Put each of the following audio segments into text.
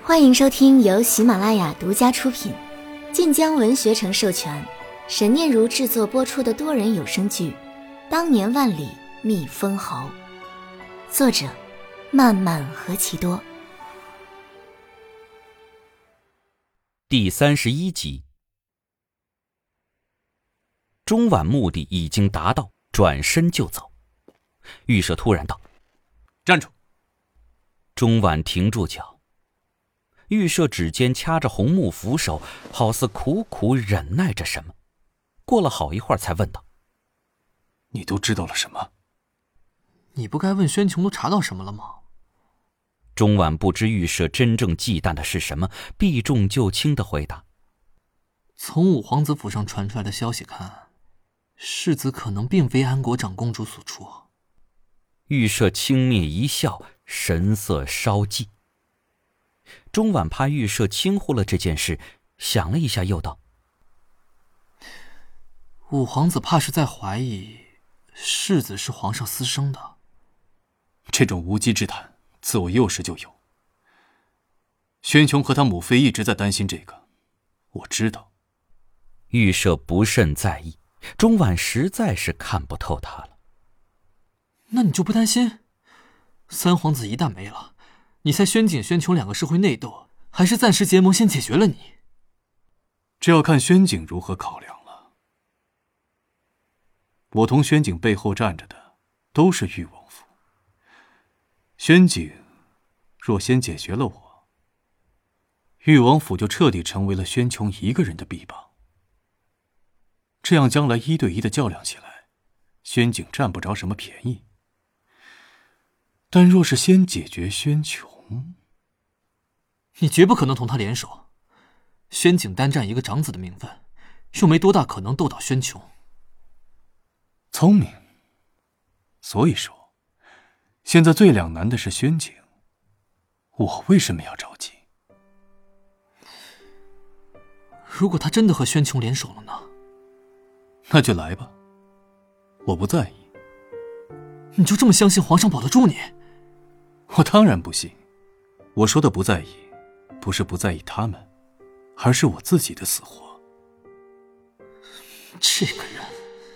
欢迎收听由喜马拉雅独家出品，晋江文学城授权，沈念如制作播出的多人有声剧《当年万里觅封侯》，作者漫漫何其多。 第31集。中晚目的已经达到，转身就走。预设突然道： 站住！ 中晚停住脚，预设指尖掐着红木扶手，好似苦苦忍耐着什么。过了好一会儿才问道： 你都知道了什么？ 你不该问宣琼都查到什么了吗？ 中晚不知预设真正忌惮的是什么，避重就轻地回答： 从五皇子府上传出来的消息看，世子可能并非安国长公主所出。 预设轻蔑一笑，神色稍寂。中晚怕预设轻忽了这件事，想了一下又道： 五皇子怕是在怀疑世子是皇上私生的。 这种无稽之谈自我幼时就有。宣琼和他母妃一直在担心这个，我知道。 预设不甚在意，中晚实在是看不透他了。 那你就不担心？三皇子一旦没了，你猜宣景、宣琼两个是会内斗，还是暂时结盟先解决了你？ 这要看宣景如何考量了。我同宣景背后站着的都是裕王府。宣景若先解决了我，裕王府就彻底成为了宣琼一个人的臂膀。这样将来1对1的较量起来，宣景占不着什么便宜。但若是先解决宣琼， 你绝不可能同他联手。宣景单占一个长子的名分，又没多大可能斗倒宣琼。 聪明。所以说，现在最两难的是宣景。我为什么要着急？ 如果他真的和宣琼联手了呢？ 那就来吧，我不在意。 你就这么相信皇上保得住你？ 我当然不信。我说的不在意，不是不在意他们，而是我自己的死活。 这个人，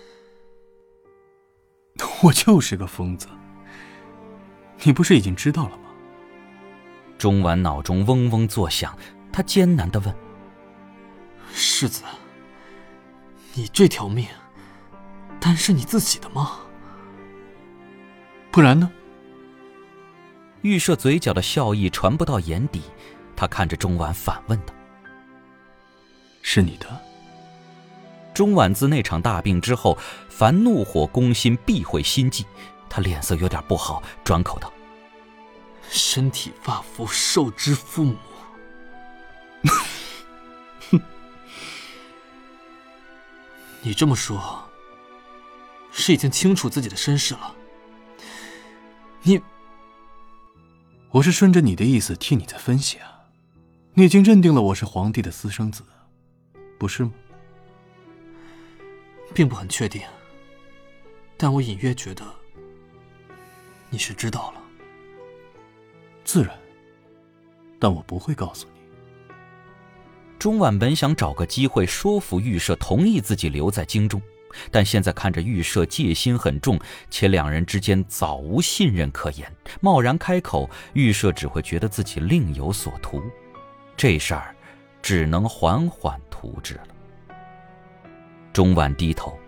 我就是个疯子。你不是已经知道了吗？ 中晚脑中嗡嗡作响，他艰难地问： 世子，你这条命单是你自己的吗？ 不然呢？ 预设嘴角的笑意传不到眼底，他看着中晚反问道： 是你的？ 中晚自那场大病之后，凡怒火攻心必会心悸，他脸色有点不好，转口道： 身体发肤受之父母。你这么说，是已经清楚自己的身世了。 我是顺着你的意思替你在分析啊。你已经认定了我是皇帝的私生子，不是吗？ 并不很确定，但我隐约觉得你是知道了。 自然，但我不会告诉你。 中晚本想找个机会说服预设同意自己留在京中，但现在看着预设戒心很重，且两人之间早无信任可言，贸然开口，预设只会觉得自己另有所图，这事儿只能缓缓图之了。中晚低头：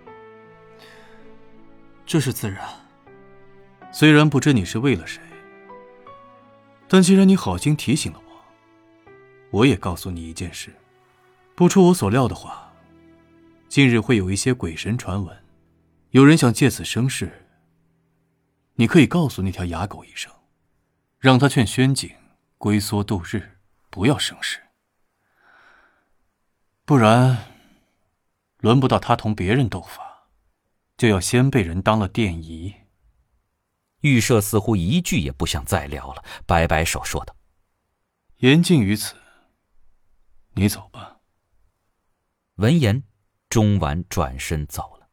这是自然。 虽然不知你是为了谁，但既然你好心提醒了我也告诉你一件事。不出我所料的话，近日会有一些鬼神传闻，有人想借此生事。你可以告诉那条哑狗一声，让他劝宣景龟缩度日，不要生事。不然轮不到他同别人斗法，就要先被人当了殿仪。 预设似乎一句也不想再聊了，摆摆手说道： 言尽于此，你走吧。 闻言，中晚转身走了。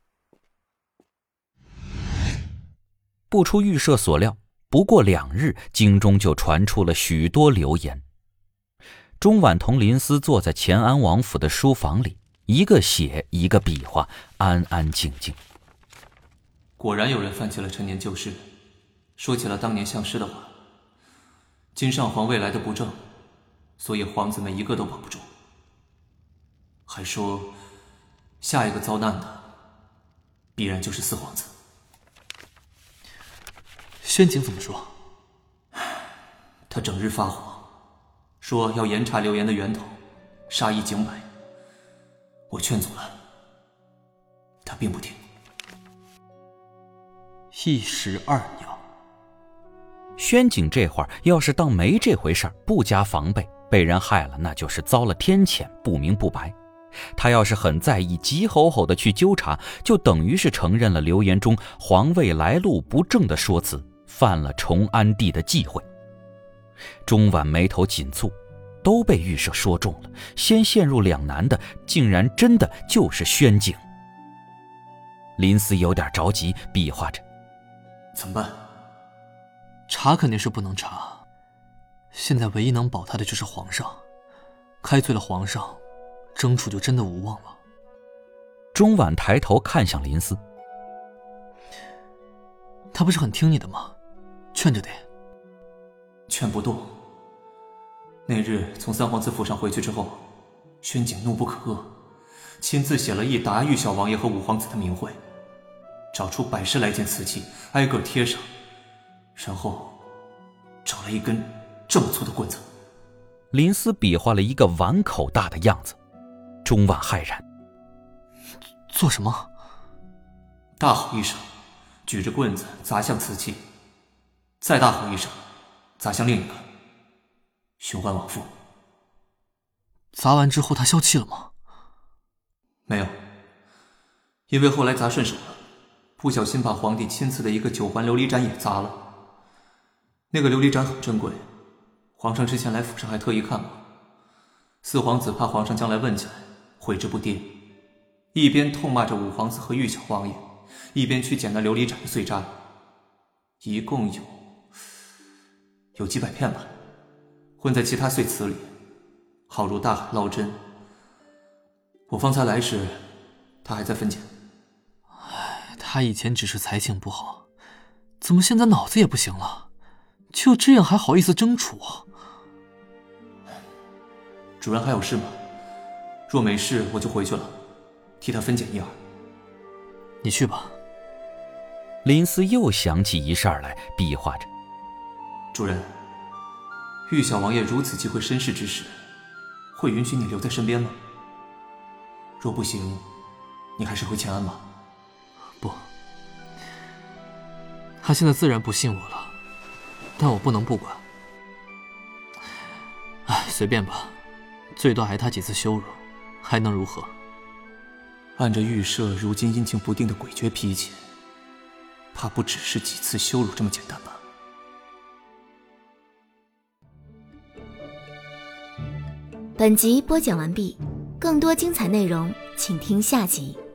不出预设所料，不过2日，京中就传出了许多流言。 钟婉同林思坐在乾安王府的书房里，一个写一个比划，安安静静。 果然有人泛起了陈年旧事，说起了当年相师的话。今上皇未来的不正，所以皇子们一个都保不住。还说下一个遭难的必然就是四皇子。 宣景怎么说？ 他整日发火，说要严查流言的源头，杀一儆百。我劝阻了，他并不听。 一石二鸟。 宣景这会儿要是当没这回事儿，不加防备，被人害了，那就是遭了天谴，不明不白。他要是很在意，急吼吼的去纠察，就等于是承认了流言中皇位来路不正的说辞，犯了崇安帝的忌讳。钟婉眉头紧蹙，都被预设说中了，先陷入两难的竟然真的就是宣景。林思有点着急，比划着怎么办？ 查肯定是不能查，现在唯一能保他的就是皇上，开罪了皇上，征楚就真的无望了。 钟婉抬头看向林思， 他不是很听你的吗？劝着点。 劝不动。那日从三皇子府上回去之后，宣景怒不可遏，亲自写了一沓玉小王爷和五皇子的名讳，找出100来件瓷器，挨个贴上，然后找了一根这么粗的棍子。 林思比划了一个碗口大的样子。钟婉骇然， 做什么？ 大吼一声，举着棍子砸向瓷器，再大吼一声，砸向另一个，循环往复。 砸完之后他消气了吗？ 没有，因为后来砸顺手了，不小心把皇帝亲赐的一个9环琉璃盏也砸了。那个琉璃盏很珍贵，皇上之前来府上还特意看过。四皇子怕皇上将来问起来，悔之不迭，一边痛骂着五皇子和玉小王爷，一边去捡那琉璃盏的碎渣，一共有几百片吧，混在其他碎瓷里，好如大海捞针。我方才来时，他还在分拣。 他以前只是才情不好，怎么现在脑子也不行了？就这样还好意思争储啊？ 主人还有事吗？若没事，我就回去了，替他分拣一二。 你去吧。 林思又想起一事儿来，比划着。 主人，玉小王爷如此忌讳身世之事，会允许你留在身边吗？若不行，你还是回乾安吧。 不，他现在自然不信我了，但我不能不管。随便吧，最多挨他几次羞辱，还能如何？ 按着预设如今阴晴不定的诡谲脾气，怕不只是几次羞辱这么简单吧。 本集播讲完毕，更多精彩内容请听下集。